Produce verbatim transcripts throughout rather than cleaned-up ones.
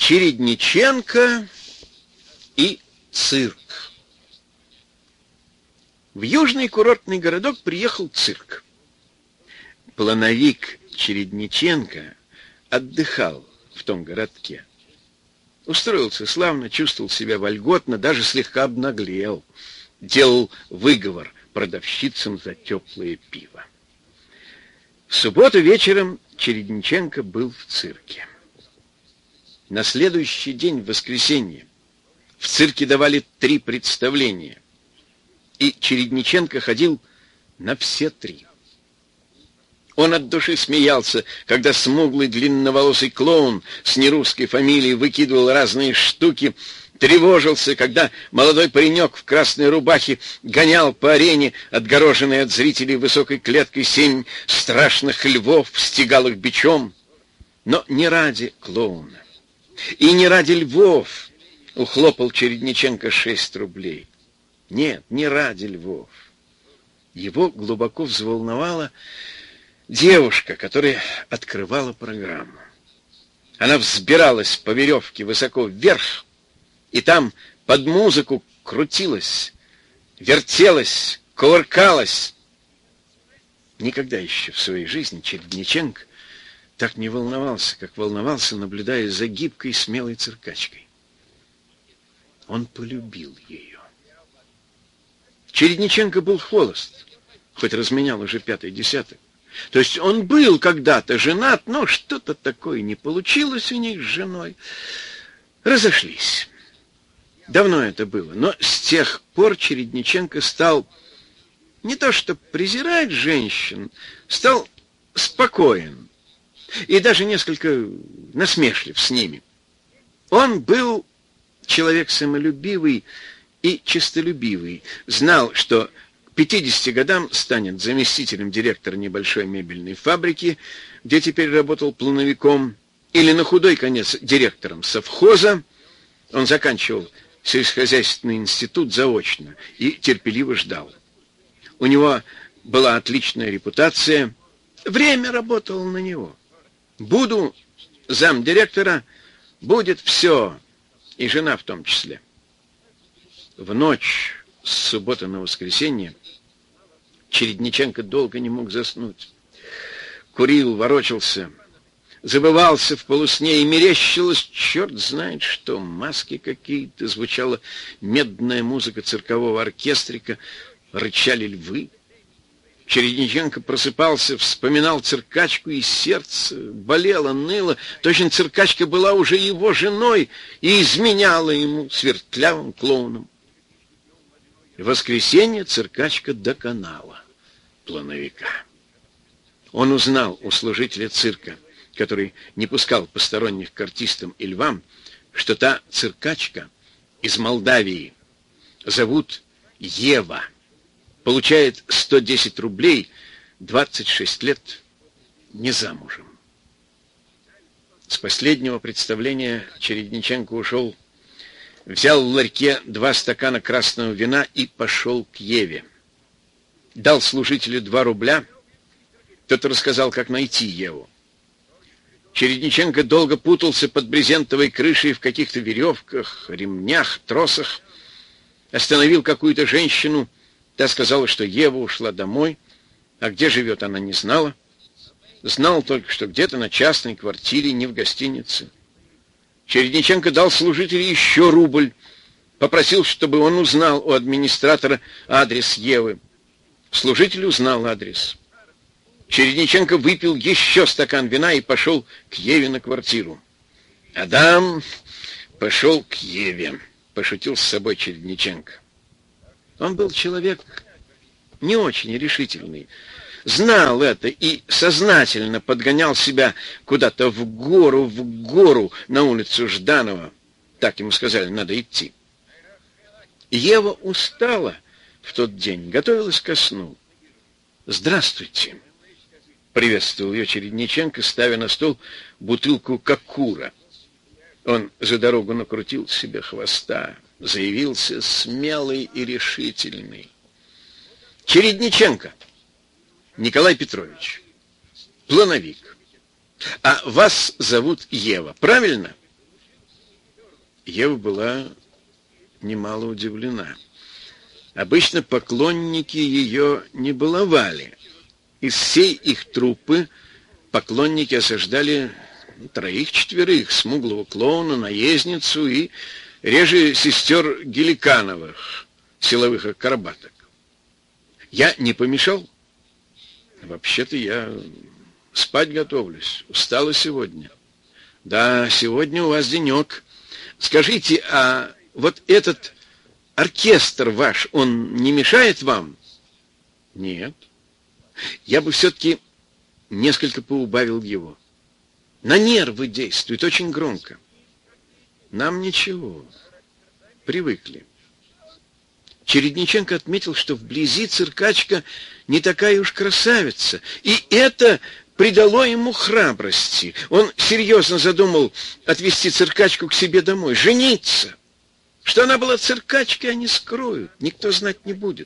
Чередниченко и цирк. В южный курортный городок приехал цирк. Плановик Чередниченко отдыхал в том городке. Устроился славно, чувствовал себя вольготно, даже слегка обнаглел. Делал выговор продавщицам за теплое пиво. В субботу вечером Чередниченко был в цирке. На следующий день, в воскресенье, в цирке давали три представления. И Чередниченко ходил на все три. Он от души смеялся, когда смуглый длинноволосый клоун с нерусской фамилией выкидывал разные штуки, тревожился, когда молодой паренек в красной рубахе гонял по арене, отгороженной от зрителей высокой клеткой, семь страшных львов, стегал их бичом. Но не ради клоуна и не ради львов ухлопал Чередниченко шесть рублей. Нет, не ради львов. Его глубоко взволновала девушка, которая открывала программу. Она взбиралась по веревке высоко вверх, и там под музыку крутилась, вертелась, кувыркалась. Никогда еще в своей жизни Чередниченко так не волновался, как волновался, наблюдая за гибкой, смелой циркачкой. Он полюбил ее. Чередниченко был холост, хоть разменял уже пятый десяток. То есть он был когда-то женат, но что-то такое не получилось у них с женой. Разошлись. Давно это было, но с тех пор Чередниченко стал не то что презирать женщин, стал спокоен и даже несколько насмешлив с ними. Он был человек самолюбивый и честолюбивый, знал, что к пятидесяти годам станет заместителем директора небольшой мебельной фабрики, где теперь работал плановиком, или на худой конец директором совхоза. Он заканчивал сельскохозяйственный институт заочно и терпеливо ждал. У него была отличная репутация, время работало на него. Буду замдиректора, будет все, и жена в том числе. В ночь с субботы на воскресенье Чередниченко долго не мог заснуть. Курил, ворочался, забывался в полусне, и мерещилось черт знает что, маски какие-то, звучала медная музыка циркового оркестрика, рычали львы. Чередниченко просыпался, вспоминал циркачку, и сердце болело, ныло. Точно циркачка была уже его женой и изменяла ему с вертлявым клоуном. В воскресенье циркачка доконала плановика. Он узнал у служителя цирка, который не пускал посторонних к артистам и львам, что та циркачка из Молдавии, зовут Ева, получает сто десять рублей, двадцать шесть лет, не замужем. С последнего представления Чередниченко ушел, взял в ларьке два стакана красного вина и пошел к Еве. Дал служителю два рубля, тот рассказал, как найти Еву. Чередниченко долго путался под брезентовой крышей в каких-то веревках, ремнях, тросах. Остановил какую-то женщину, та сказала, что Ева ушла домой, а где живет, она не знала. Знал только, что где-то на частной квартире, не в гостинице. Чередниченко дал служителю еще рубль, попросил, чтобы он узнал у администратора адрес Евы. Служитель узнал адрес. Чередниченко выпил еще стакан вина и пошел к Еве на квартиру. Адам пошел к Еве, пошутил с собой Чередниченко. Он был человек не очень решительный, знал это и сознательно подгонял себя куда-то в гору, в гору, на улицу Жданова. Так ему сказали, надо идти. Ева устала в тот день, готовилась ко сну. «Здравствуйте», — приветствовал ее Чередниченко, ставя на стол бутылку кокура. Он за дорогу накрутил себе хвоста, заявился смелый и решительный. «Чередниченко Николай Петрович, плановик. А вас зовут Ева, правильно?» Ева была немало удивлена. Обычно поклонники ее не баловали. Из всей их труппы поклонники осаждали троих-четверых: смуглого клоуна, наездницу и, реже, сестер Геликановых, силовых акробаток. Я не помешал? Вообще-то я спать готовлюсь. Устала сегодня. Да, сегодня у вас денек. Скажите, а вот этот оркестр ваш, он не мешает вам? Нет. Я бы все-таки несколько поубавил его. На нервы действует очень громко. Нам ничего. Привыкли. Чередниченко отметил, что вблизи циркачка не такая уж красавица, и это придало ему храбрости. Он серьезно задумал отвезти циркачку к себе домой, жениться. Что она была циркачкой, они скроют, никто знать не будет.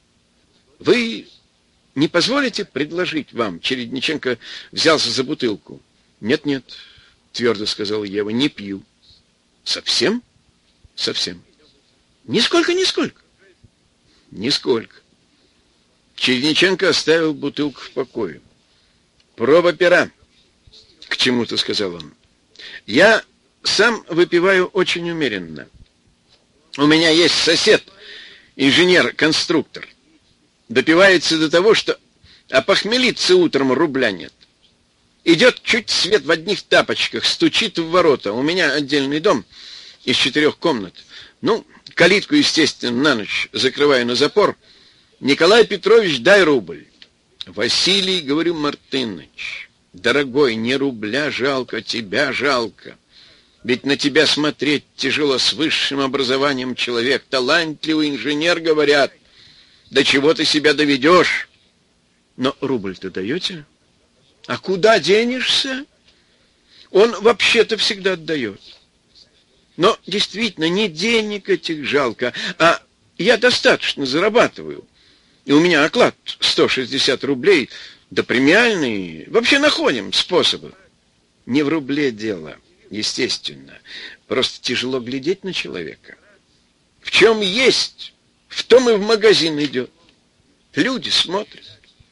Вы не позволите предложить вам? Чередниченко взялся за бутылку. Нет-нет, твердо сказала Ева, не пью. Совсем? Совсем. Нисколько-нисколько. Нисколько. Чередниченко оставил бутылку в покое. Проба пера, к чему-то сказал он. Я сам выпиваю очень умеренно. У меня есть сосед, инженер-конструктор. Допивается до того, что опохмелиться утром рубля нет. Идет чуть свет в одних тапочках, стучит в ворота. У меня отдельный дом из четырех комнат. Ну, калитку, естественно, на ночь закрываю на запор. Николай Петрович, дай рубль. Василий, говорю, Мартыныч, дорогой, не рубля жалко, тебя жалко. Ведь на тебя смотреть тяжело, с высшим образованием человек, талантливый инженер, говорят. До чего ты себя доведешь? Но рубль-то даете? А куда денешься? Он вообще-то всегда отдает. Но действительно, не денег этих жалко, а я достаточно зарабатываю. И у меня оклад сто шестьдесят рублей, да премиальный. Вообще находим способы. Не в рубле дело, естественно. Просто тяжело глядеть на человека. В чем есть, в том и в магазин идет. Люди смотрят.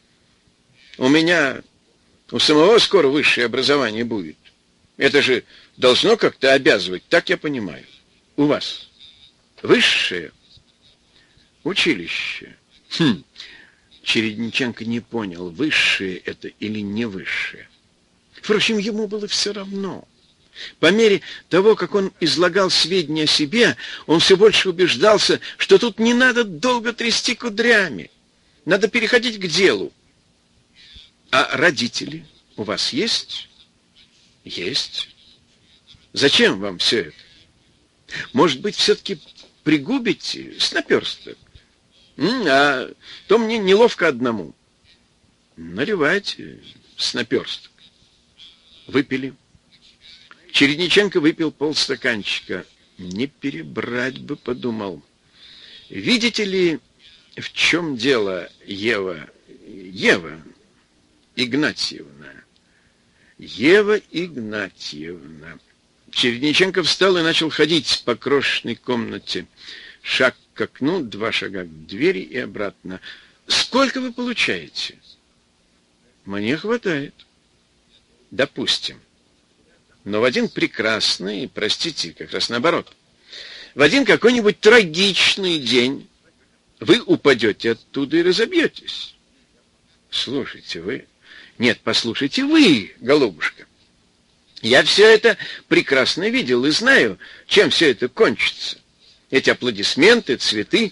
У меня, у самого скоро высшее образование будет. Это же должно как-то обязывать, так я понимаю. У вас высшее училище. Хм. Чередниченко не понял, высшее это или не высшее. Впрочем, ему было все равно. По мере того, как он излагал сведения о себе, он все больше убеждался, что тут не надо долго трясти кудрями. Надо переходить к делу. А родители у вас есть? Есть. Зачем вам все это? Может быть, все-таки пригубите с наперсток? А то мне неловко одному. Наливайте с наперсток. Выпили. Чередниченко выпил полстаканчика. Не перебрать бы, подумал. Видите ли, в чем дело, Ева? Ева Игнатьевна. Ева Игнатьевна. Чередниченко встал и начал ходить по крошечной комнате. Шаг к окну, два шага к двери и обратно. Сколько вы получаете? Мне хватает. Допустим. Но в один прекрасный, простите, как раз наоборот, в один какой-нибудь трагичный день вы упадете оттуда и разобьетесь. Слушайте, вы... Нет, послушайте вы, голубушка. Я все это прекрасно видел и знаю, чем все это кончится. Эти аплодисменты, цветы.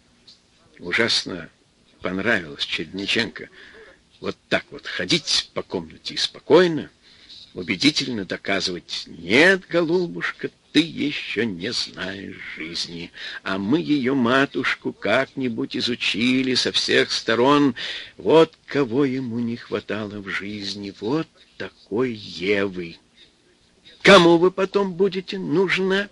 Ужасно понравилось Чередниченко вот так вот ходить по комнате и спокойно, убедительно доказывать: нет, голубушка, ты еще не знаешь жизни, а мы ее, матушку, как-нибудь изучили со всех сторон. Вот кого ему не хватало в жизни, вот такой Евы. Кому вы потом будете нужна?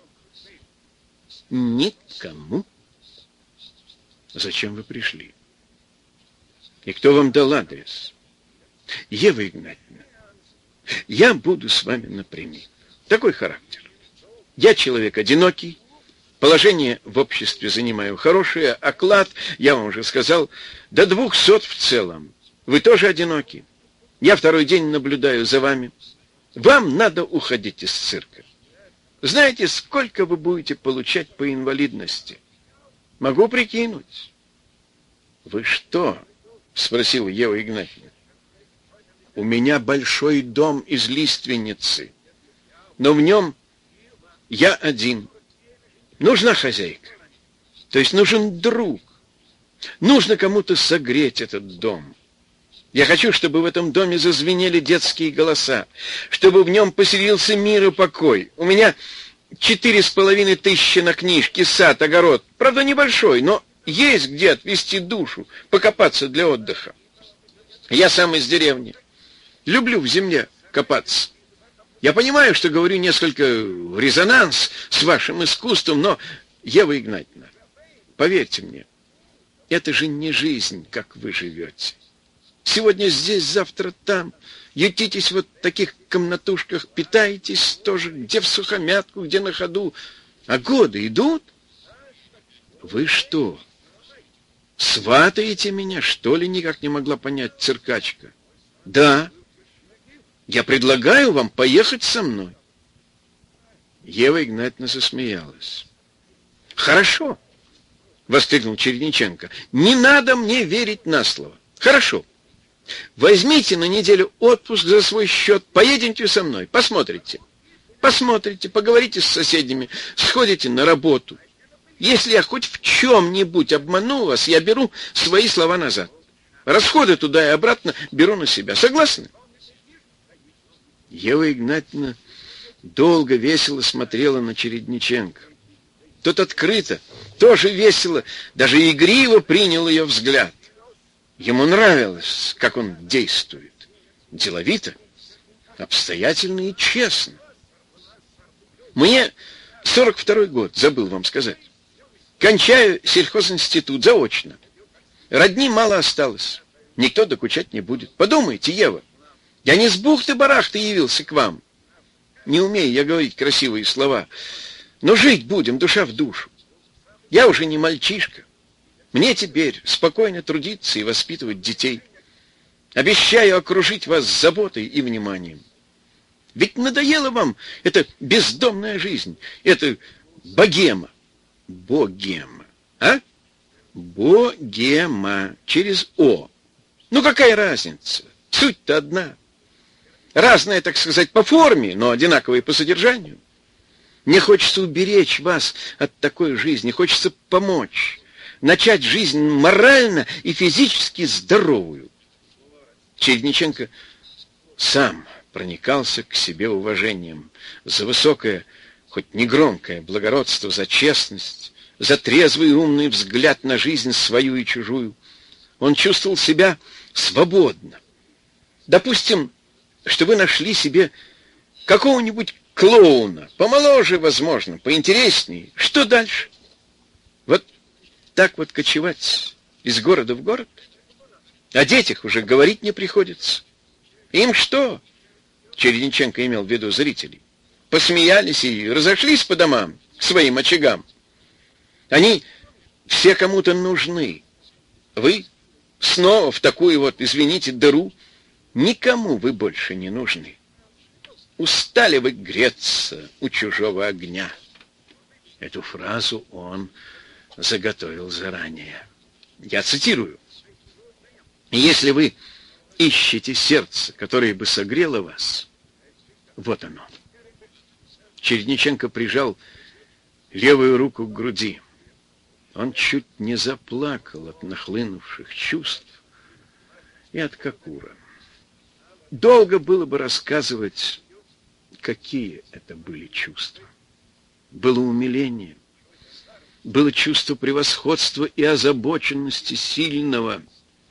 Никому. Зачем вы пришли? И кто вам дал адрес? Ева Игнатьевна, я буду с вами напрямик. Такой характер. Я человек одинокий, положение в обществе занимаю хорошее, оклад, я вам уже сказал, до двухсот в целом. Вы тоже одиноки. Я второй день наблюдаю за вами. Вам надо уходить из цирка. Знаете, сколько вы будете получать по инвалидности? Могу прикинуть. Вы что? Спросила Ева Игнатьевна. У меня большой дом из лиственницы, но в нем я один. Нужна хозяйка, то есть нужен друг. Нужно кому-то согреть этот дом. Я хочу, чтобы в этом доме зазвенели детские голоса, чтобы в нем поселился мир и покой. У меня четыре с половиной тысячи на книжки, сад, огород. Правда, небольшой, но есть где отвести душу, покопаться для отдыха. Я сам из деревни. Люблю в земле копаться. Я понимаю, что говорю несколько в резонанс с вашим искусством, но, Ева Игнатьевна, поверьте мне, это же не жизнь, как вы живете. Сегодня здесь, завтра там. Ютитесь вот в таких комнатушках, питаетесь тоже, где в сухомятку, где на ходу. А годы идут. Вы что, сватаете меня, что ли, никак не могла понять циркачка? Да. Я предлагаю вам поехать со мной. Ева Игнатьевна засмеялась. Хорошо, воскликнул Чередниченко. Не надо мне верить на слово. Хорошо. Возьмите на неделю отпуск за свой счет, поедемте со мной, посмотрите. Посмотрите, поговорите с соседями, сходите на работу. Если я хоть в чем-нибудь обману вас, я беру свои слова назад. Расходы туда и обратно беру на себя. Согласны? Ева Игнатьевна долго весело смотрела на Чередниченко. Тот открыто, тоже весело, даже игриво принял ее взгляд. Ему нравилось, как он действует. Деловито, обстоятельно и честно. Мне сорок второй год, забыл вам сказать. Кончаю сельхозинститут заочно. Родни мало осталось. Никто докучать не будет. Подумайте, Ева, я не с бухты-барахты явился к вам. Не умею я говорить красивые слова. Но жить будем, душа в душу. Я уже не мальчишка. Мне теперь спокойно трудиться и воспитывать детей. Обещаю окружить вас заботой и вниманием. Ведь надоела вам эта бездомная жизнь, эта богема. Богема, а? Богема, через О. Ну какая разница? Суть-то одна. Разная, так сказать, по форме, но одинаковая по содержанию. Мне хочется уберечь вас от такой жизни, хочется помочь. Начать жизнь морально и физически здоровую. Чередниченко сам проникался к себе уважением за высокое, хоть негромкое благородство, за честность, за трезвый и умный взгляд на жизнь свою и чужую. Он чувствовал себя свободно. Допустим, что вы нашли себе какого-нибудь клоуна, помоложе, возможно, поинтереснее. Что дальше? Вот так вот кочевать из города в город? О детях уже говорить не приходится. Им что? Чередниченко имел в виду зрителей. Посмеялись и разошлись по домам, к своим очагам. Они все кому-то нужны. Вы снова в такую вот, извините, дыру. Никому вы больше не нужны. Устали вы греться у чужого огня. Эту фразу он заготовил заранее. Я цитирую. Если вы ищете сердце, которое бы согрело вас, вот оно. Чередниченко прижал левую руку к груди. Он чуть не заплакал от нахлынувших чувств и от Кокура. Долго было бы рассказывать, какие это были чувства. Было умиление, было чувство превосходства и озабоченности сильного.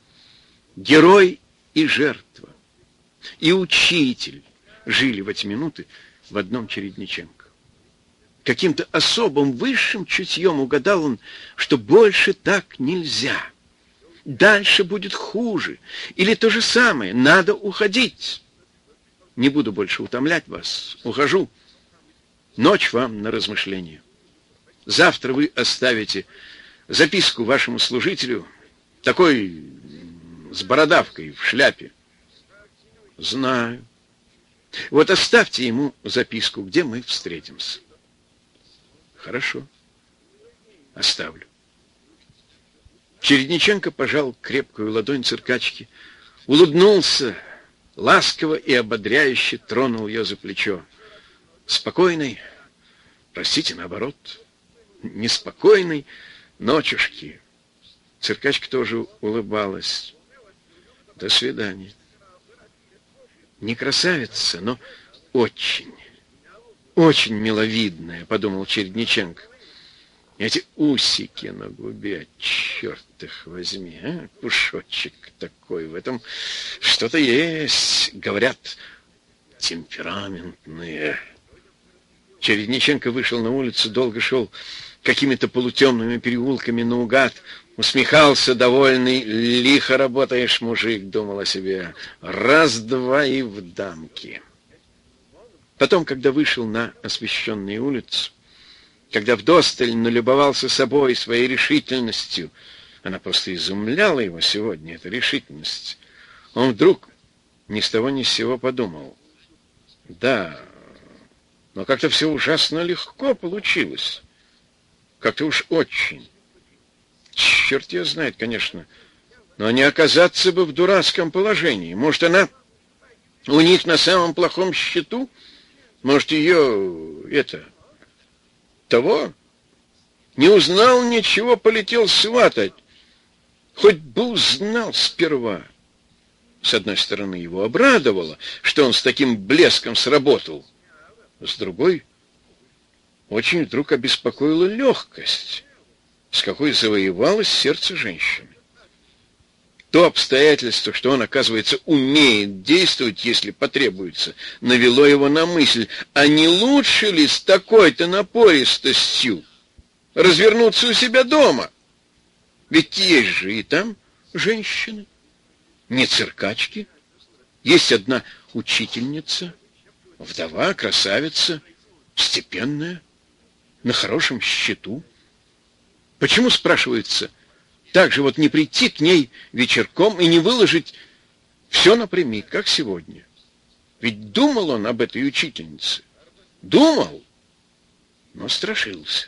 Герой и жертва, и учитель жили в эти минуты в одном Чередниченко. Каким-то особым высшим чутьем угадал он, что больше так нельзя. Дальше будет хуже. Или то же самое. Надо уходить. Не буду больше утомлять вас. Ухожу. Ночь вам на размышление. Завтра вы оставите записку вашему служителю, такой с бородавкой в шляпе. Знаю. Вот оставьте ему записку, где мы встретимся. Хорошо. Оставлю. Чередниченко пожал крепкую ладонь циркачки, улыбнулся, ласково и ободряюще тронул ее за плечо. Спокойной, простите, наоборот, неспокойной ночушки. Циркачка тоже улыбалась. До свидания. Не красавица, но очень, очень миловидная, подумал Чередниченко. Эти усики на губе, черт их возьми, а? Пушочек такой, в этом что-то есть, говорят, темпераментные. Чередниченко вышел на улицу, долго шел какими-то полутемными переулками наугад, усмехался, довольный. Лихо работаешь, мужик, думал о себе. Раз-два и в дамки. Потом, когда вышел на освещенные улицы, когда вдосталь налюбовался собой, своей решительностью, она просто изумляла его сегодня, эта решительность, он вдруг ни с того ни с сего подумал: да, но как-то все ужасно легко получилось. Как-то уж очень. Черт ее знает, конечно. Но не оказаться бы в дурацком положении. Может, она у них на самом плохом счету? Может, ее, это, того? Не узнал ничего, полетел сватать. Хоть бы узнал сперва. С одной стороны, его обрадовало, что он с таким блеском сработал. С другой, очень вдруг обеспокоила легкость, с какой завоевалось сердце женщины. То обстоятельство, что он, оказывается, умеет действовать, если потребуется, навело его на мысль, а не лучше ли с такой-то напористостью развернуться у себя дома? Ведь есть же и там женщины, не циркачки. Есть одна учительница, вдова, красавица, степенная, на хорошем счету. Почему, спрашивается, так же вот не прийти к ней вечерком и не выложить все напрямик, как сегодня? Ведь думал он об этой учительнице. Думал, но страшился.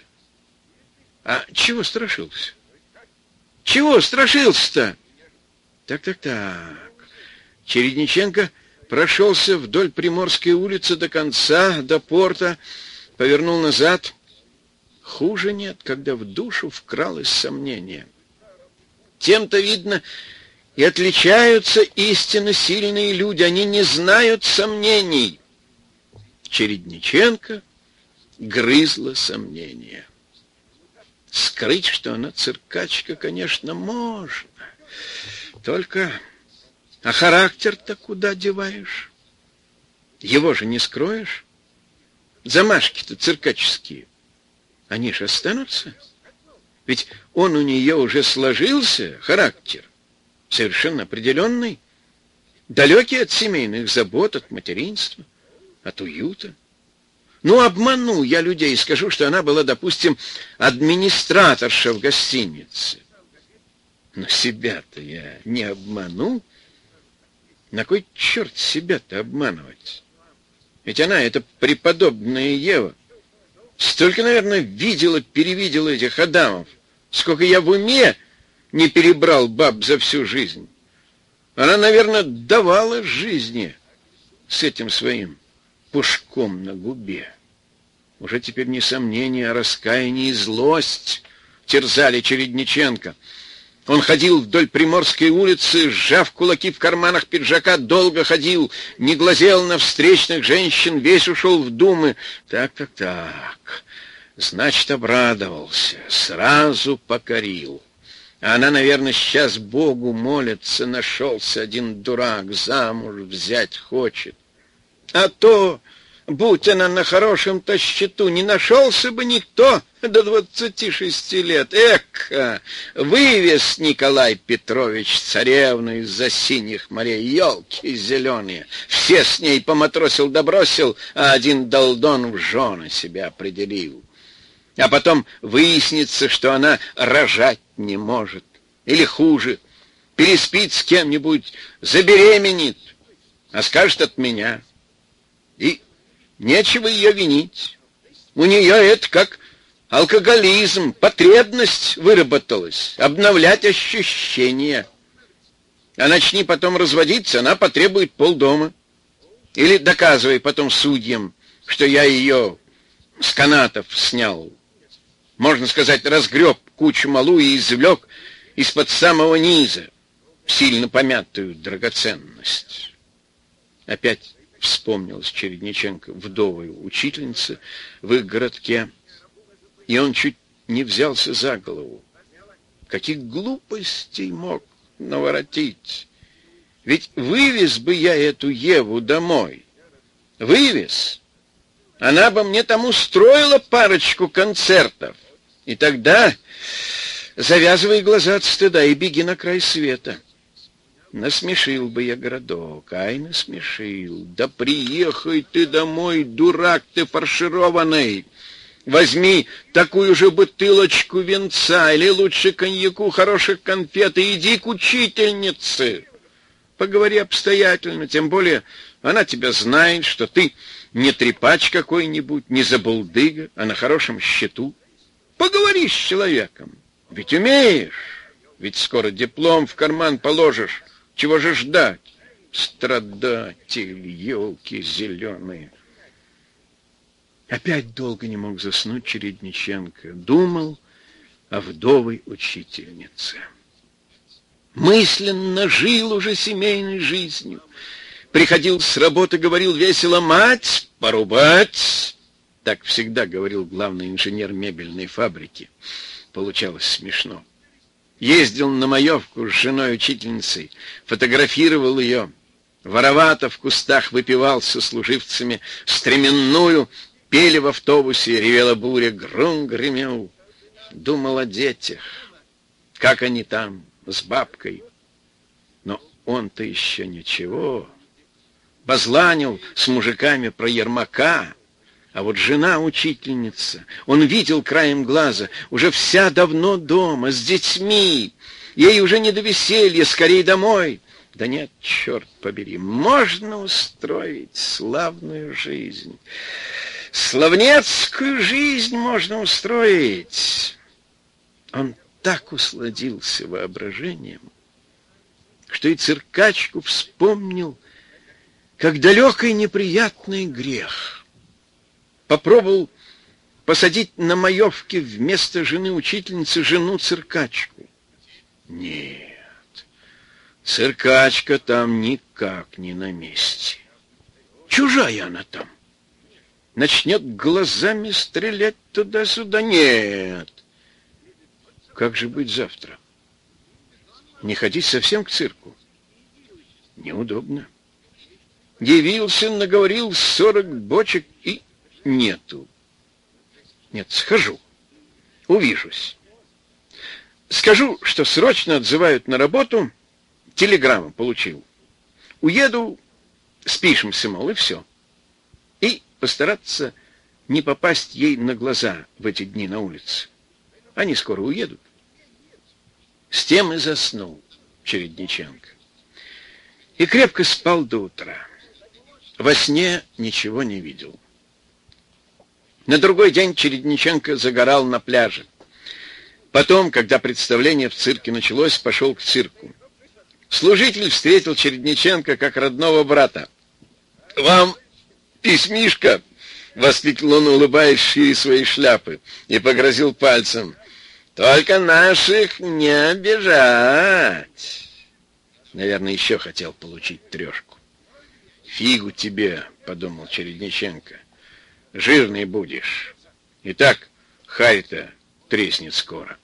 А чего страшился? Чего страшился-то? Так-так-так. Чередниченко прошелся вдоль Приморской улицы до конца, до порта, повернул назад. Хуже нет, когда в душу вкралось сомнение. Тем-то, видно, и отличаются истинно сильные люди. Они не знают сомнений. Чередниченко грызло сомнение. Скрыть, что она циркачка, конечно, можно. Только... А характер-то куда деваешь? Его же не скроешь. Замашки-то циркаческие, они же останутся. Ведь он у нее уже сложился, характер, совершенно определенный, далекий от семейных забот, от материнства, от уюта. Ну, обману я людей и скажу, что она была, допустим, администраторша в гостинице. Но себя-то я не обману. На кой черт себя-то обманывать? Ведь она, эта преподобная Ева, столько, наверное, видела, перевидела этих Адамов, сколько я в уме не перебрал баб за всю жизнь. Она, наверное, давала жизни с этим своим пушком на губе. Уже теперь не сомнение, а раскаяние и злость терзали Чередниченко. Он ходил вдоль Приморской улицы, сжав кулаки в карманах пиджака, долго ходил, не глазел на встречных женщин, весь ушел в думы. Так-так-так, значит, обрадовался, сразу покорил. А она, наверное, сейчас Богу молится, нашелся один дурак, замуж взять хочет. А то Будь она на хорошем-то счету, не нашелся бы никто до двадцати шести лет. Эка, вывез Николай Петрович царевну из-за синих морей, елки зеленые. Все с ней поматросил да бросил, а один долдон в жены себя определил. А потом выяснится, что она рожать не может. Или хуже, переспит с кем-нибудь, забеременеет, а скажет от меня. И нечего ее винить. У нее это как алкоголизм, потребность выработалась, обновлять ощущения. А начни потом разводиться, она потребует полдома. Или доказывай потом судьям, что я ее с канатов снял. Можно сказать, разгреб кучу малу и извлек из-под самого низа сильно помятую драгоценность. Опять вспомнилась Чередниченко, вдовая учительница в их городке, и он чуть не взялся за голову. Каких глупостей мог наворотить! Ведь вывез бы я эту Еву домой. Вывез. Она бы мне там устроила парочку концертов. И тогда завязывай глаза от стыда и беги на край света. Насмешил бы я городок, ай, насмешил. Да приехай ты домой, дурак ты фаршированный. Возьми такую же бутылочку винца или лучше коньяку, хороших конфет и иди к учительнице. Поговори обстоятельно, тем более она тебя знает, что ты не трепач какой-нибудь, не забулдыга, а на хорошем счету. Поговори с человеком, ведь умеешь, ведь скоро диплом в карман положишь. Чего же ждать? Страдатель, елки зеленые. Опять долго не мог заснуть Чередниченко. Думал о вдовой учительнице. Мысленно жил уже семейной жизнью. Приходил с работы, говорил весело: «Мать, порубать!» Так всегда говорил главный инженер мебельной фабрики. Получалось смешно. Ездил на маевку с женой-учительницей, фотографировал ее, воровато в кустах выпивал со служивцами стременную, пели в автобусе, ревела буря, гром гремел. Думал о детях, как они там, с бабкой. Но он-то еще ничего. Базланил с мужиками про Ермака. А вот жена-учительница, он видел краем глаза, уже вся давно дома, с детьми. Ей уже не до веселья, скорей домой. Да нет, черт побери, можно устроить славную жизнь. Славнецкую жизнь можно устроить. Он так усладился воображением, что и циркачку вспомнил, как далекий неприятный грех. Попробовал посадить на маевке вместо жены-учительницы жену-циркачку. Нет, циркачка там никак не на месте. Чужая она там. Начнет глазами стрелять туда-сюда. Нет. Как же быть завтра? Не ходить совсем к цирку? Неудобно. Явился, наговорил сорок бочек и нету. Нет, схожу. Увижусь. Скажу, что срочно отзывают на работу. Телеграмму получил. Уеду, спишемся, мол, и все. И постараться не попасть ей на глаза в эти дни на улице. Они скоро уедут. С тем и заснул Чередниченко. И крепко спал до утра. Во сне ничего не видел. На другой день Чередниченко загорал на пляже. Потом, когда представление в цирке началось, пошел к цирку. Служитель встретил Чередниченко как родного брата. «Вам письмишко!» — воскликнул он, улыбаясь шире своей шляпы, и погрозил пальцем. «Только наших не обижать!» Наверное, еще хотел получить трешку. «Фигу тебе!» — подумал Чередниченко. «Жирный будешь. И так харь-то треснет скоро».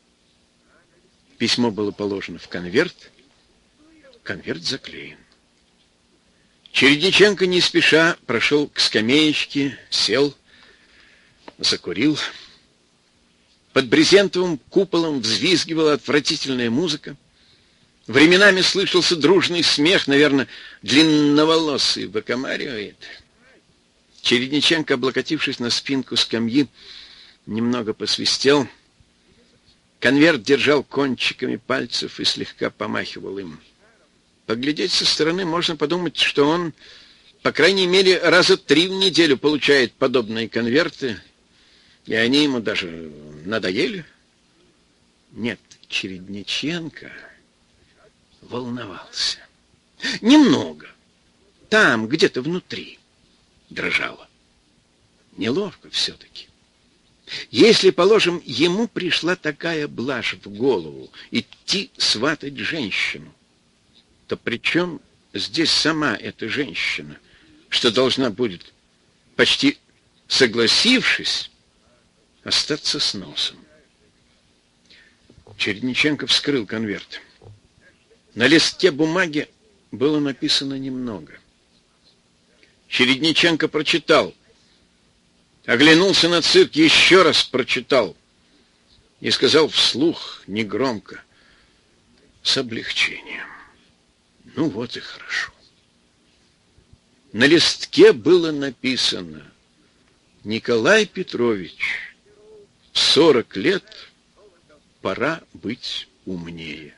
Письмо было положено в конверт. Конверт заклеен. Чередниченко не спеша прошел к скамеечке, сел, закурил. Под брезентовым куполом взвизгивала отвратительная музыка. Временами слышался дружный смех, наверное, длинноволосый выкомаривает. Чередниченко, облокотившись на спинку скамьи, немного посвистел. Конверт держал кончиками пальцев и слегка помахивал им. Поглядеть со стороны можно подумать, что он, по крайней мере, раза три в неделю получает подобные конверты, и они ему даже надоели. Нет, Чередниченко волновался. Немного. Там, где-то внутри, дрожало. Неловко все-таки. Если, положим, ему пришла такая блажь в голову идти сватать женщину, то при чем здесь сама эта женщина, что должна будет, почти согласившись, остаться с носом? Чередниченко вскрыл конверт. На листке бумаги было написано немного. Чередниченко прочитал, оглянулся на цирк, еще раз прочитал и сказал вслух, негромко, с облегчением: ну вот и хорошо. На листке было написано: Николай Петрович, в сорок лет пора быть умнее.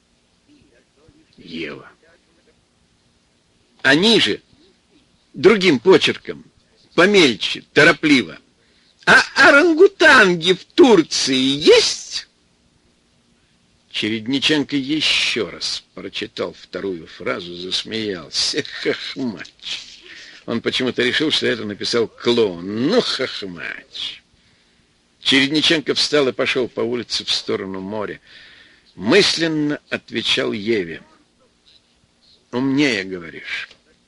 Ева. А ниже, другим почерком, помельче, торопливо: а орангутанги в Турции есть? Чередниченко еще раз прочитал вторую фразу, засмеялся. Хохмач. Он почему-то решил, что это написал клоун. Ну, хохмач. Чередниченко встал и пошел по улице в сторону моря. Мысленно отвечал Еве: умнее, говоришь.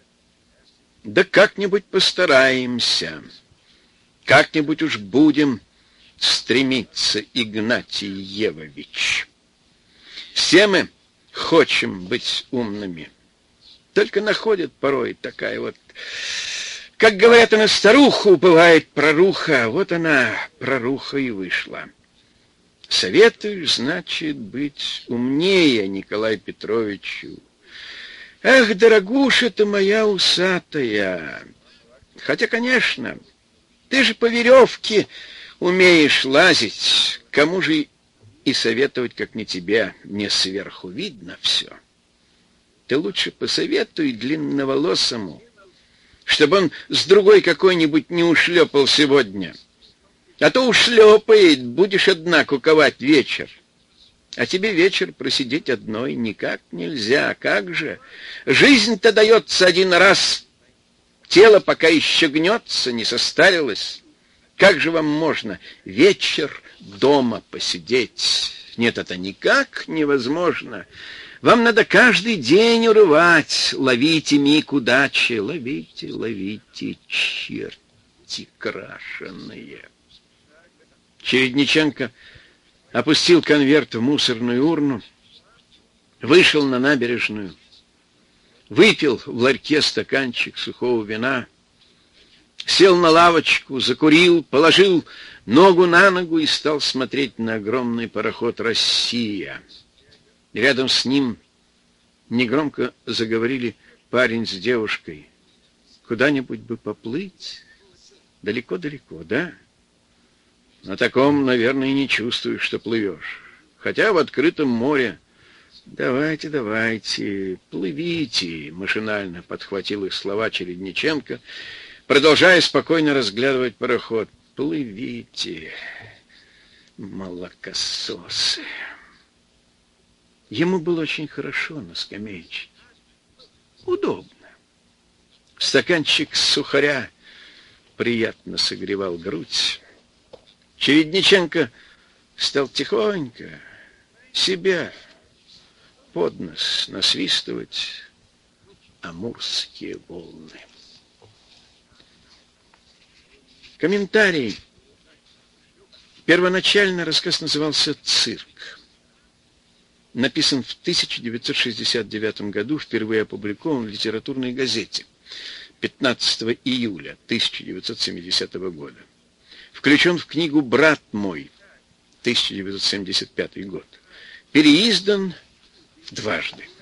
Да как-нибудь постараемся. Как-нибудь уж будем стремиться, Игнатий Евович. Все мы хотим быть умными. Только находят порой такая вот, как говорят, она старуха, упывает проруха. Вот она, проруха, и вышла. Советуешь, значит, быть умнее Николаю Петровичу. Эх, дорогуша ты моя усатая. Хотя, конечно, ты же по веревке умеешь лазить. Кому же и советовать, как не тебе, мне сверху видно все. Ты лучше посоветуй длинноволосому, чтобы он с другой какой-нибудь не ушлепал сегодня. А то ушлепает, будешь одна куковать вечер. А тебе вечер просидеть одной никак нельзя. Как же? Жизнь-то дается один раз. Тело пока еще гнется, не состарилось. Как же вам можно вечер дома посидеть? Нет, это никак невозможно. Вам надо каждый день урывать. Ловите миг удачи. Ловите, ловите, черти крашеные. Чередниченко опустил конверт в мусорную урну, вышел на набережную, выпил в ларьке стаканчик сухого вина, сел на лавочку, закурил, положил ногу на ногу и стал смотреть на огромный пароход «Россия». Рядом с ним негромко заговорили парень с девушкой. Куда-нибудь бы поплыть? Далеко-далеко, да? На таком, наверное, и не чувствуешь, что плывешь. Хотя в открытом море... Давайте, давайте, плывите, машинально подхватил их слова Чередниченко, продолжая спокойно разглядывать пароход. Плывите, молокососы. Ему было очень хорошо на скамеечке. Удобно. Стаканчик сухаря приятно согревал грудь. Чередниченко стал тихонько себя под нос насвистывать амурские волны. Комментарий. Первоначально рассказ назывался «Цирк». Написан в тысяча девятьсот шестьдесят девятом году, впервые опубликован в литературной газете. пятнадцатого июля тысяча девятьсот семидесятого года. Включен в книгу «Брат мой» тысяча девятьсот семьдесят пятый год. Переиздан дважды.